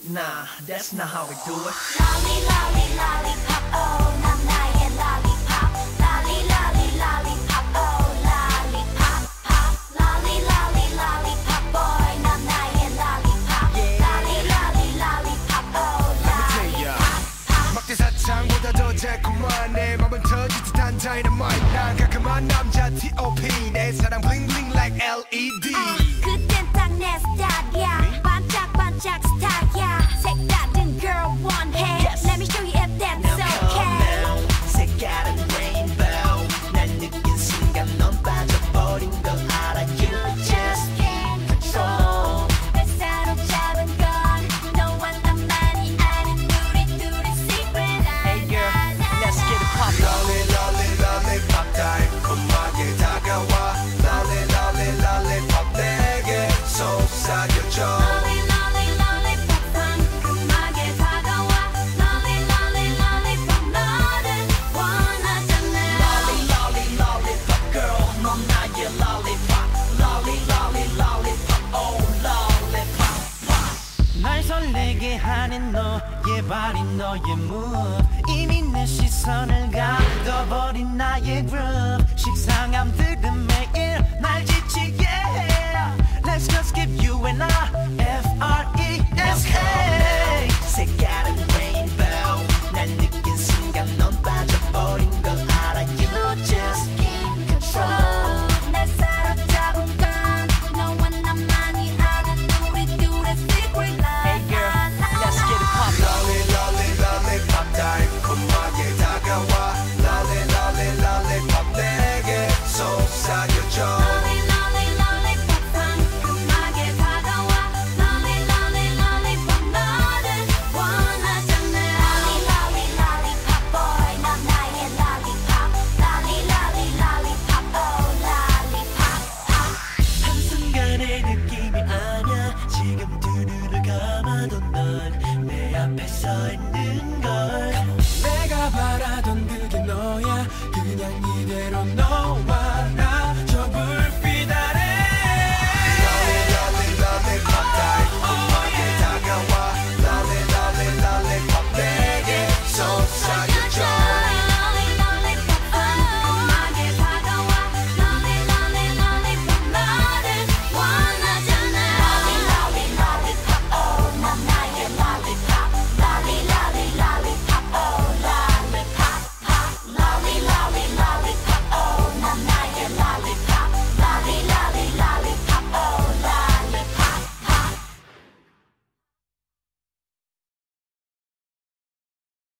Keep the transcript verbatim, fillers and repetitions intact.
Nah, that's not how we do it. Lolly, lolly, lollipop, oh, 난 나의 lollipop. Lolly, lolly, lollipop, oh, lollipop, pop. Lolly, lolly, lollipop, boy, 난 나의 lollipop. Lolly, lolly, lollipop, oh, lollipop, pop. 막대사창보다 더 달콤한 내 맘은 터질 듯한 dynamite. 난 깔끔한 남자 T O P 내 사랑 bling bling like L E D. 어, 그땐 딱 내 스타일이야. 반짝반짝 스타일이야. 색다른 girl 원해. Let me show you if that's okay. 색깔은 rainbow. 날 느낀 순간 넌 빠져버린 걸 알아. You just can't control. 날 사로잡은 건 너와 나만이 아는 우리 둘의 secret. Hey girl, let's get it poppin'. Lolly lolly lollipop 달콤하게 다가와. Lolly lolly lollipop 내게 속삭여줘. Lolly, lolly, lollipop 상큼하게 다가와. Lolly, lolly, lollipop 너를 원하잖아. Lolly, lolly, lollipop girl, 넌 나의 lollipop. Lolly, lolly, lollipop, oh lollipop, pop. 날 설레게 하는 너의 발이 너의 move. 이미 내 시선을 가둬버린 나의 groove. 식상함들은 매일 날 지치게 해. Let's just give you and I F R E S K. 색깔은 rainbow. 날 느낀 순간 넌 빠져버린 걸 알아. You just can't control. 날 사로잡은 건 너와 나만이 아는 우리 둘의 secret. Hey girl, let's get it poppin'. Lolly lolly lollipop 달콤하게 다가와. Lolly lolly lollipop 내게 속삭여줘. Lolly, lolly, lollipop 상큼하게 다가와. Lolly, lolly, lollipop 너를 원하잖아. Lolly, lolly, lollipop boy, 넌 나의 lollipop. Lolly, lolly, lollipop, oh lollipop, pop. 한순간의 느낌이 아냐. 지금 두 눈을 감아도 넌 내 앞에 서 있는 걸. 내가 바라던 그게 너야. 그냥 이대로 너와